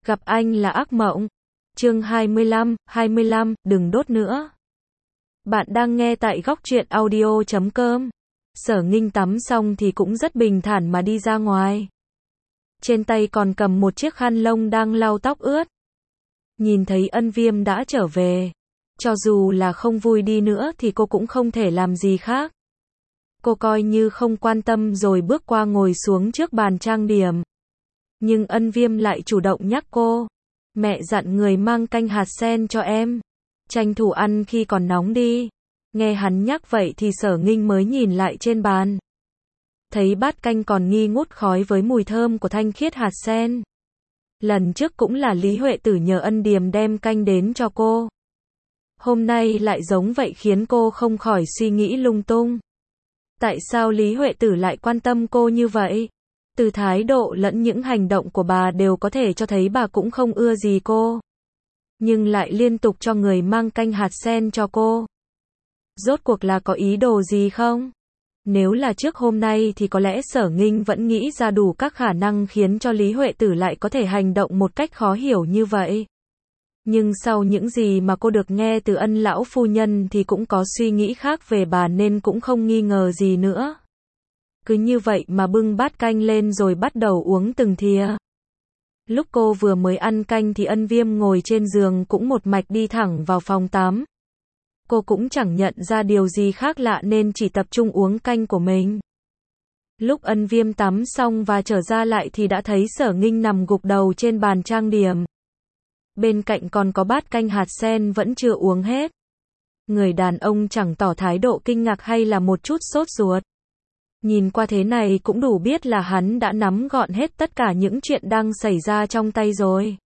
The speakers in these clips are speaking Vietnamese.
Gặp anh là ác mộng. Chương 25, đừng đốt nữa. Bạn đang nghe tại góc truyện audio.com. Sở Nghinh tắm xong thì cũng rất bình thản mà đi ra ngoài. Trên tay còn cầm một chiếc khăn lông đang lau tóc ướt. Nhìn thấy Ân Viêm đã trở về. Cho dù là không vui đi nữa thì cô cũng không thể làm gì khác. Cô coi như không quan tâm rồi bước qua ngồi xuống trước bàn trang điểm. Nhưng Ân Viêm lại chủ động nhắc cô. Mẹ dặn người mang canh hạt sen cho em. Tranh thủ ăn khi còn nóng đi. Nghe hắn nhắc vậy thì Sở Nghinh mới nhìn lại trên bàn. Thấy bát canh còn nghi ngút khói với mùi thơm của thanh khiết hạt sen. Lần trước cũng là Lý Huệ Tử nhờ Ân Điềm đem canh đến cho cô. Hôm nay lại giống vậy khiến cô không khỏi suy nghĩ lung tung. Tại sao Lý Huệ Tử lại quan tâm cô như vậy? Từ thái độ lẫn những hành động của bà đều có thể cho thấy bà cũng không ưa gì cô. Nhưng lại liên tục cho người mang canh hạt sen cho cô. Rốt cuộc là có ý đồ gì không? Nếu là trước hôm nay thì có lẽ Sở Nghinh vẫn nghĩ ra đủ các khả năng khiến cho Lý Huệ Tử lại có thể hành động một cách khó hiểu như vậy. Nhưng sau những gì mà cô được nghe từ Ân lão phu nhân thì cũng có suy nghĩ khác về bà nên cũng không nghi ngờ gì nữa. Cứ như vậy mà bưng bát canh lên rồi bắt đầu uống từng thìa. Lúc cô vừa mới ăn canh thì Ân Viêm ngồi trên giường cũng một mạch đi thẳng vào phòng tắm. Cô cũng chẳng nhận ra điều gì khác lạ nên chỉ tập trung uống canh của mình. Lúc Ân Viêm tắm xong và trở ra lại thì đã thấy Sở Nghinh nằm gục đầu trên bàn trang điểm. Bên cạnh còn có bát canh hạt sen vẫn chưa uống hết. Người đàn ông chẳng tỏ thái độ kinh ngạc hay là một chút sốt ruột. Nhìn qua thế này cũng đủ biết là hắn đã nắm gọn hết tất cả những chuyện đang xảy ra trong tay rồi.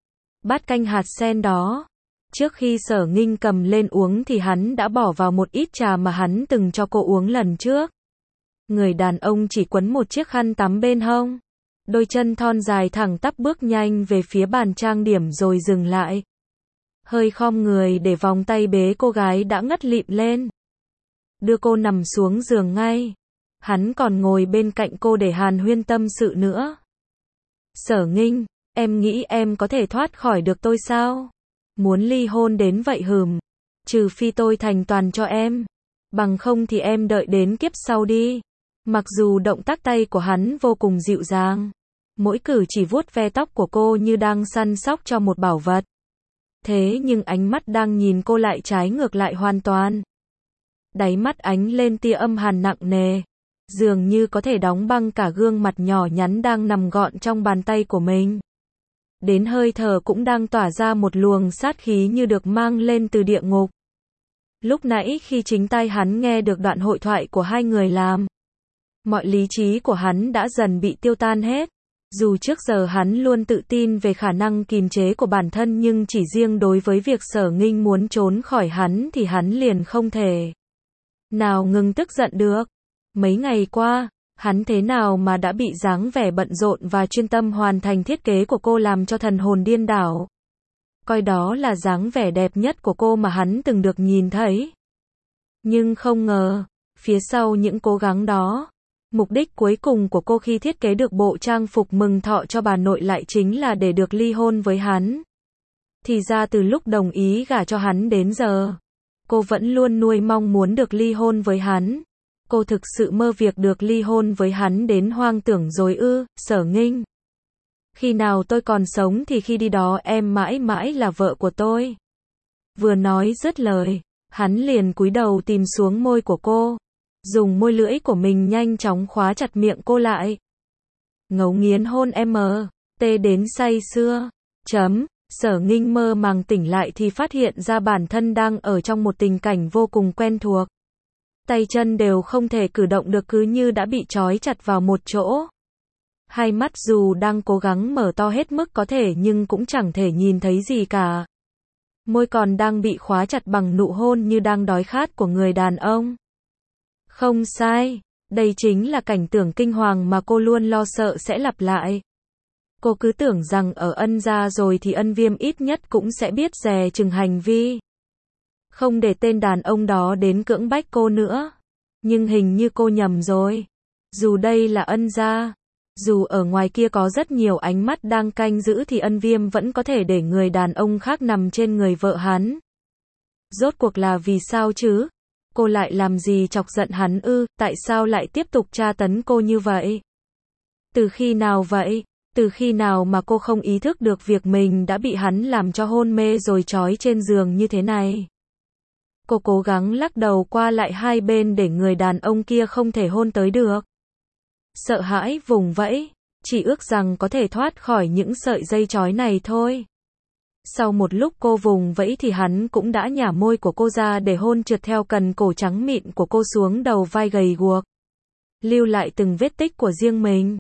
Bát canh hạt sen đó, trước khi Sở Nghinh cầm lên uống thì hắn đã bỏ vào một ít trà mà hắn từng cho cô uống lần trước. Người đàn ông chỉ quấn một chiếc khăn tắm bên hông. Đôi chân thon dài thẳng tắp bước nhanh về phía bàn trang điểm rồi dừng lại. Hơi khom người để vòng tay bế cô gái đã ngất lịm lên. Đưa cô nằm xuống giường ngay. Hắn còn ngồi bên cạnh cô để hàn huyên tâm sự nữa. Sở Nghinh, em nghĩ em có thể thoát khỏi được tôi sao? Muốn ly hôn đến vậy hừm. Trừ phi tôi thành toàn cho em. Bằng không thì em đợi đến kiếp sau đi. Mặc dù động tác tay của hắn vô cùng dịu dàng. Mỗi cử chỉ vuốt ve tóc của cô như đang săn sóc cho một bảo vật. Thế nhưng ánh mắt đang nhìn cô lại trái ngược lại hoàn toàn. Đáy mắt ánh lên tia âm hàn nặng nề. Dường như có thể đóng băng cả gương mặt nhỏ nhắn đang nằm gọn trong bàn tay của mình. Đến hơi thở cũng đang tỏa ra một luồng sát khí như được mang lên từ địa ngục. Lúc nãy khi chính tai hắn nghe được đoạn hội thoại của hai người làm, mọi lý trí của hắn đã dần bị tiêu tan hết. Dù trước giờ hắn luôn tự tin về khả năng kìm chế của bản thân nhưng chỉ riêng đối với việc Sở Nghinh muốn trốn khỏi hắn thì hắn liền không thể nào ngừng tức giận được. Mấy ngày qua, hắn thế nào mà đã bị dáng vẻ bận rộn và chuyên tâm hoàn thành thiết kế của cô làm cho thần hồn điên đảo. Coi đó là dáng vẻ đẹp nhất của cô mà hắn từng được nhìn thấy. Nhưng không ngờ, phía sau những cố gắng đó, mục đích cuối cùng của cô khi thiết kế được bộ trang phục mừng thọ cho bà nội lại chính là để được ly hôn với hắn. Thì ra từ lúc đồng ý gả cho hắn đến giờ, cô vẫn luôn nuôi mong muốn được ly hôn với hắn. Cô thực sự mơ việc được ly hôn với hắn đến hoang tưởng rồi ư? Sở Nghinh. Khi nào tôi còn sống thì khi đi đó em mãi mãi là vợ của tôi. Vừa nói dứt lời, hắn liền cúi đầu tìm xuống môi của cô. Dùng môi lưỡi của mình nhanh chóng khóa chặt miệng cô lại. Ngấu nghiến hôn em tê đến say sưa. Sở Nghinh mơ màng tỉnh lại thì phát hiện ra bản thân đang ở trong một tình cảnh vô cùng quen thuộc. Tay chân đều không thể cử động được cứ như đã bị trói chặt vào một chỗ. Hai mắt dù đang cố gắng mở to hết mức có thể nhưng cũng chẳng thể nhìn thấy gì cả. Môi còn đang bị khóa chặt bằng nụ hôn như đang đói khát của người đàn ông. Không sai, đây chính là cảnh tượng kinh hoàng mà cô luôn lo sợ sẽ lặp lại. Cô cứ tưởng rằng ở Ân gia rồi thì Ân Viêm ít nhất cũng sẽ biết dè chừng hành vi. Không để tên đàn ông đó đến cưỡng bách cô nữa. Nhưng hình như cô nhầm rồi. Dù đây là Ân gia, Dù ở ngoài kia có rất nhiều ánh mắt đang canh giữ thì Ân Viêm vẫn có thể để người đàn ông khác nằm trên người vợ hắn. Rốt cuộc là vì sao chứ? Cô lại làm gì chọc giận hắn ư? Tại sao lại tiếp tục tra tấn cô như vậy? Từ khi nào vậy? Từ khi nào mà cô không ý thức được việc mình đã bị hắn làm cho hôn mê rồi trói trên giường như thế này? Cô cố gắng lắc đầu qua lại hai bên để người đàn ông kia không thể hôn tới được. Sợ hãi vùng vẫy, chỉ ước rằng có thể thoát khỏi những sợi dây trói này thôi. Sau một lúc cô vùng vẫy thì hắn cũng đã nhả môi của cô ra để hôn trượt theo cần cổ trắng mịn của cô xuống đầu vai gầy guộc. Lưu lại từng vết tích của riêng mình.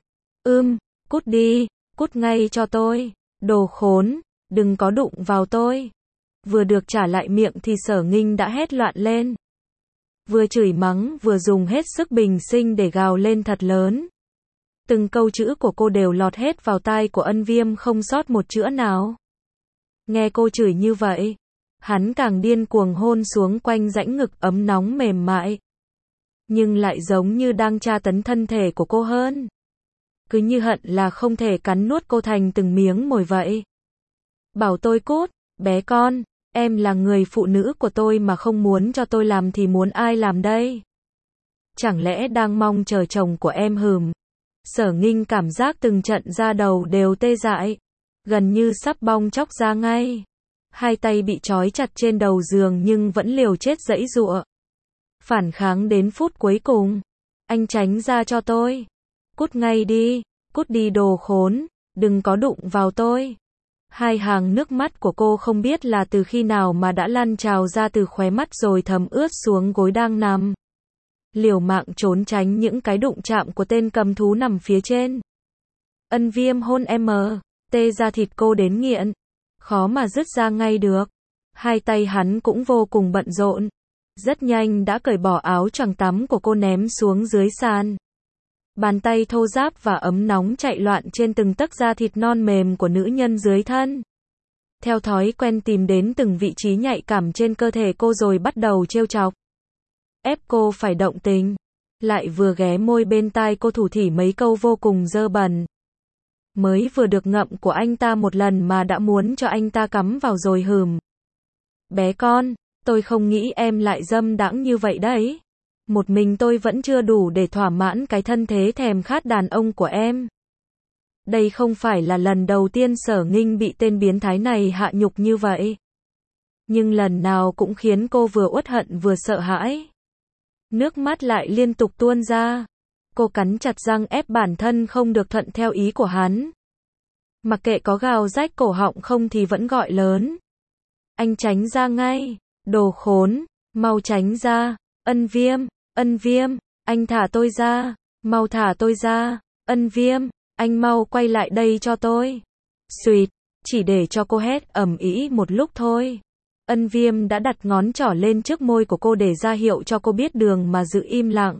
Cút đi, cút ngay cho tôi. Đồ khốn, đừng có đụng vào tôi. Vừa được trả lại miệng thì Sở Nghinh đã hét loạn lên. Vừa chửi mắng vừa dùng hết sức bình sinh để gào lên thật lớn. Từng câu chữ của cô đều lọt hết vào tai của Ân Viêm không sót một chữ nào. Nghe cô chửi như vậy, hắn càng điên cuồng hôn xuống quanh rãnh ngực ấm nóng mềm mại. Nhưng lại giống như đang tra tấn thân thể của cô hơn. Cứ như hận là không thể cắn nuốt cô thành từng miếng mồi vậy. Bảo tôi cút, bé con, em là người phụ nữ của tôi mà không muốn cho tôi làm thì muốn ai làm đây? Chẳng lẽ đang mong chờ chồng của em hừm? Sở Nghinh cảm giác từng trận da đầu đều tê dại, gần như sắp bong tróc ra ngay. Hai tay bị trói chặt trên đầu giường nhưng vẫn liều chết giãy giụa. Phản kháng đến phút cuối cùng. Anh tránh ra cho tôi. Cút ngay đi, cút đi đồ khốn, đừng có đụng vào tôi. Hai hàng nước mắt của cô không biết là từ khi nào mà đã lăn trào ra từ khóe mắt rồi thấm ướt xuống gối đang nằm. Liều mạng trốn tránh những cái đụng chạm của tên cầm thú nằm phía trên. Ân Viêm hôn em tê ra thịt cô đến nghiện, khó mà dứt ra ngay được. Hai tay hắn cũng vô cùng bận rộn, rất nhanh đã cởi bỏ áo choàng tắm của cô ném xuống dưới sàn. Bàn tay thô ráp và ấm nóng chạy loạn trên từng tấc da thịt non mềm của nữ nhân dưới thân. Theo thói quen tìm đến từng vị trí nhạy cảm trên cơ thể cô rồi bắt đầu trêu chọc. Ép cô phải động tình. Lại vừa ghé môi bên tai cô thủ thỉ mấy câu vô cùng dơ bẩn. Mới vừa được ngậm của anh ta một lần mà đã muốn cho anh ta cắm vào rồi hừm. Bé con, tôi không nghĩ em lại dâm đãng như vậy đấy. Một mình tôi vẫn chưa đủ để thỏa mãn cái thân thế thèm khát đàn ông của em. Đây không phải là lần đầu tiên Sở Nghinh bị tên biến thái này hạ nhục như vậy. Nhưng lần nào cũng khiến cô vừa uất hận vừa sợ hãi. Nước mắt lại liên tục tuôn ra. Cô cắn chặt răng ép bản thân không được thuận theo ý của hắn. Mặc kệ có gào rách cổ họng không thì vẫn gọi lớn. Anh tránh ra ngay. Đồ khốn, mau tránh ra. Ân Viêm, anh thả tôi ra. Mau thả tôi ra. Ân Viêm, anh mau quay lại đây cho tôi. Xuyệt, chỉ để cho cô hét ầm ĩ một lúc thôi. Ân Viêm đã đặt ngón trỏ lên trước môi của cô để ra hiệu cho cô biết đường mà giữ im lặng.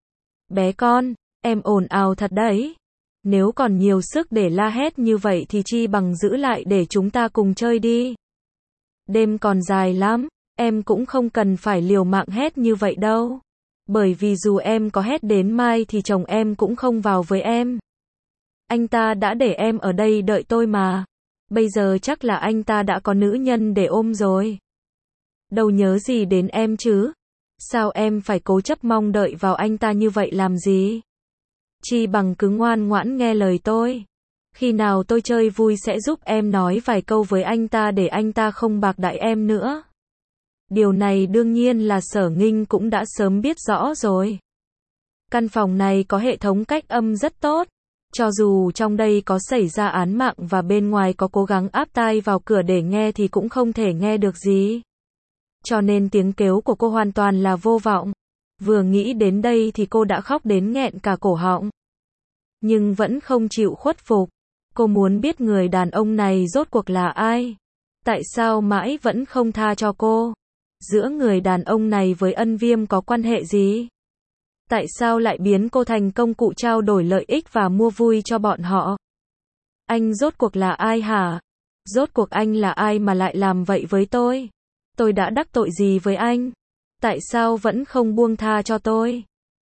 Bé con, em ồn ào thật đấy. Nếu còn nhiều sức để la hét như vậy thì chi bằng giữ lại để chúng ta cùng chơi đi. Đêm còn dài lắm, em cũng không cần phải liều mạng hét như vậy đâu. Bởi vì dù em có hét đến mai thì chồng em cũng không vào với em. Anh ta đã để em ở đây đợi tôi mà. Bây giờ chắc là anh ta đã có nữ nhân để ôm rồi. Đâu nhớ gì đến em chứ. Sao em phải cố chấp mong đợi vào anh ta như vậy làm gì? Chi bằng cứ ngoan ngoãn nghe lời tôi. Khi nào tôi chơi vui sẽ giúp em nói vài câu với anh ta để anh ta không bạc đãi em nữa. Điều này đương nhiên là Sở Nghinh cũng đã sớm biết rõ rồi. Căn phòng này có hệ thống cách âm rất tốt. Cho dù trong đây có xảy ra án mạng và bên ngoài có cố gắng áp tai vào cửa để nghe thì cũng không thể nghe được gì. Cho nên tiếng kêu của cô hoàn toàn là vô vọng. Vừa nghĩ đến đây thì cô đã khóc đến nghẹn cả cổ họng. Nhưng vẫn không chịu khuất phục. Cô muốn biết người đàn ông này rốt cuộc là ai. Tại sao mãi vẫn không tha cho cô? Giữa người đàn ông này với Ân Viêm có quan hệ gì? Tại sao lại biến cô thành công cụ trao đổi lợi ích và mua vui cho bọn họ? Anh rốt cuộc là ai hả? Rốt cuộc anh là ai mà lại làm vậy với tôi? Tôi đã đắc tội gì với anh? Tại sao vẫn không buông tha cho tôi?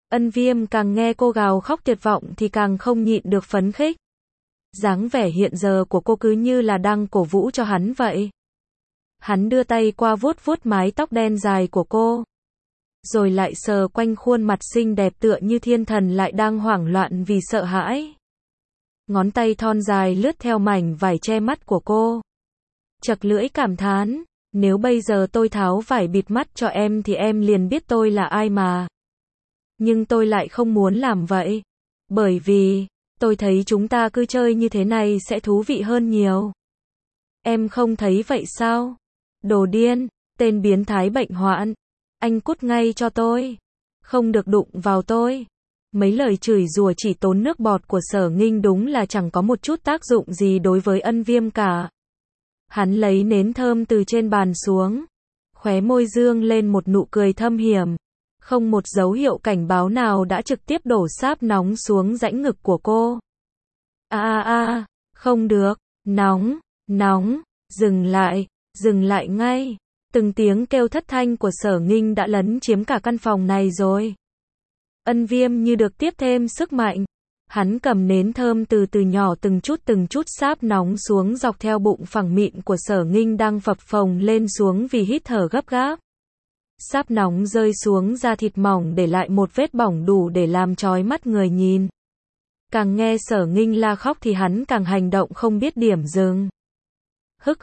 Ân Viêm càng nghe cô gào khóc tuyệt vọng thì càng không nhịn được phấn khích. Dáng vẻ hiện giờ của cô cứ như là đang cổ vũ cho hắn vậy. Hắn đưa tay qua vuốt vuốt mái tóc đen dài của cô. Rồi lại sờ quanh khuôn mặt xinh đẹp tựa như thiên thần lại đang hoảng loạn vì sợ hãi. Ngón tay thon dài lướt theo mảnh vải che mắt của cô. Chật lưỡi cảm thán, nếu bây giờ tôi tháo vải bịt mắt cho em thì em liền biết tôi là ai mà. Nhưng tôi lại không muốn làm vậy. Bởi vì, tôi thấy chúng ta cứ chơi như thế này sẽ thú vị hơn nhiều. Em không thấy vậy sao? Đồ điên, tên biến thái bệnh hoạn. Anh cút ngay cho tôi. Không được đụng vào tôi. Mấy lời chửi rủa chỉ tốn nước bọt của Sở Nghinh đúng là chẳng có một chút tác dụng gì đối với Ân Viêm cả. Hắn lấy nến thơm từ trên bàn xuống. Khóe môi dương lên một nụ cười thâm hiểm. Không một dấu hiệu cảnh báo nào đã trực tiếp đổ sáp nóng xuống rãnh ngực của cô. Không được, nóng, dừng lại ngay. Từng tiếng kêu thất thanh của Sở Nghinh đã lấn chiếm cả căn phòng này rồi. Ân Viêm như được tiếp thêm sức mạnh. Hắn cầm nến thơm từ từ nhỏ từng chút sáp nóng xuống dọc theo bụng phẳng mịn của Sở Nghinh đang phập phồng lên xuống vì hít thở gấp gáp. Sáp nóng rơi xuống da thịt mỏng để lại một vết bỏng đủ để làm chói mắt người nhìn. Càng nghe Sở Nghinh la khóc thì hắn càng hành động không biết điểm dừng. Hức,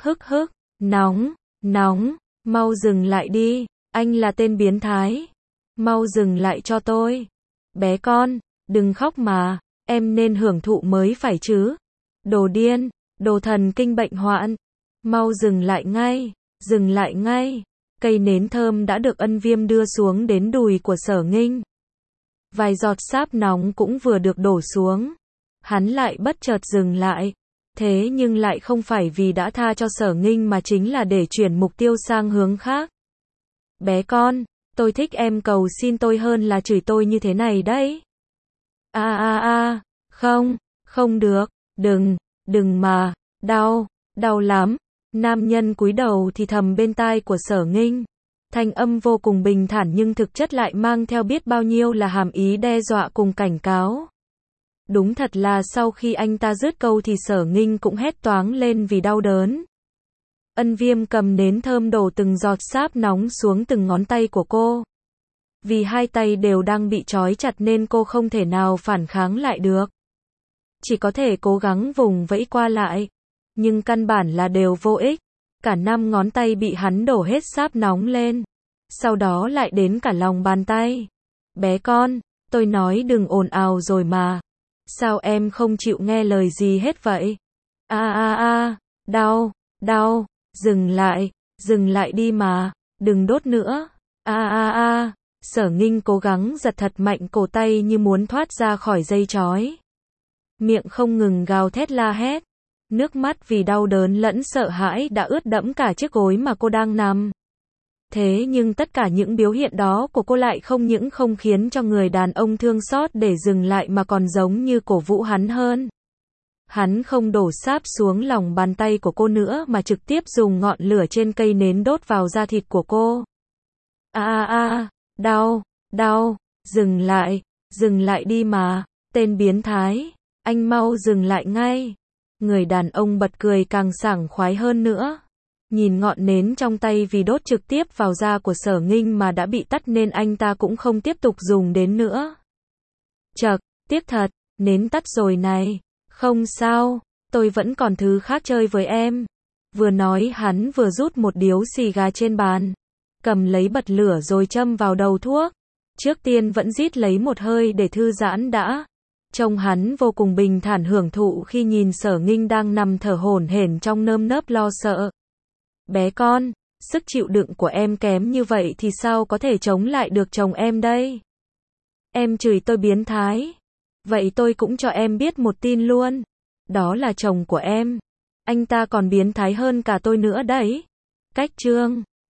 nóng, mau dừng lại đi, anh là tên biến thái. Mau dừng lại cho tôi. Bé con, đừng khóc mà, em nên hưởng thụ mới phải chứ. Đồ điên, đồ thần kinh bệnh hoạn. Mau dừng lại ngay. Cây nến thơm đã được Ân Viêm đưa xuống đến đùi của Sở Nghinh. Vài giọt sáp nóng cũng vừa được đổ xuống. Hắn lại bất chợt dừng lại. Thế nhưng lại không phải vì đã tha cho Sở Nghinh mà chính là để chuyển mục tiêu sang hướng khác. Bé con, tôi thích em cầu xin tôi hơn là chửi tôi như thế này đấy. Không được, đừng mà, đau lắm. Nam nhân cúi đầu thì thầm bên tai của Sở Nghinh. Thanh âm vô cùng bình thản nhưng thực chất lại mang theo biết bao nhiêu là hàm ý đe dọa cùng cảnh cáo. Đúng thật là sau khi anh ta dứt câu thì Sở Nghinh cũng hét toáng lên vì đau đớn. Ân Viêm cầm nến thơm đổ từng giọt sáp nóng xuống từng ngón tay của cô. Vì hai tay đều đang bị trói chặt nên cô không thể nào phản kháng lại được. Chỉ có thể cố gắng vùng vẫy qua lại. Nhưng căn bản là đều vô ích. Cả 5 ngón tay bị hắn đổ hết sáp nóng lên. Sau đó lại đến cả lòng bàn tay. Bé con, tôi nói đừng ồn ào rồi mà. Sao em không chịu nghe lời gì hết vậy? Đau, dừng lại đi mà, đừng đốt nữa. Sở Nghinh cố gắng giật thật mạnh cổ tay như muốn thoát ra khỏi dây trói. Miệng không ngừng gào thét la hét. Nước mắt vì đau đớn lẫn sợ hãi đã ướt đẫm cả chiếc gối mà cô đang nằm. Thế nhưng tất cả những biểu hiện đó của cô lại không những không khiến cho người đàn ông thương xót để dừng lại mà còn giống như cổ vũ hắn hơn. Hắn không đổ sáp xuống lòng bàn tay của cô nữa mà trực tiếp dùng ngọn lửa trên cây nến đốt vào da thịt của cô. Đau, dừng lại đi mà, tên biến thái, anh mau dừng lại ngay. Người đàn ông bật cười càng sảng khoái hơn nữa. Nhìn ngọn nến trong tay vì đốt trực tiếp vào da của Sở Nghinh mà đã bị tắt nên anh ta cũng không tiếp tục dùng đến nữa. Chậc, tiếc thật, nến tắt rồi này. Không sao, tôi vẫn còn thứ khác chơi với em. Vừa nói hắn vừa rút một điếu xì gà trên bàn. Cầm lấy bật lửa rồi châm vào đầu thuốc. Trước tiên vẫn rít lấy một hơi để thư giãn đã. Trông hắn vô cùng bình thản hưởng thụ khi nhìn Sở Nghinh đang nằm thở hổn hển trong nơm nớp lo sợ. Bé con, sức chịu đựng của em kém như vậy thì sao có thể chống lại được chồng em đây? Em chửi tôi biến thái. Vậy tôi cũng cho em biết một tin luôn. Đó là chồng của em. Anh ta còn biến thái hơn cả tôi nữa đấy. Cách chương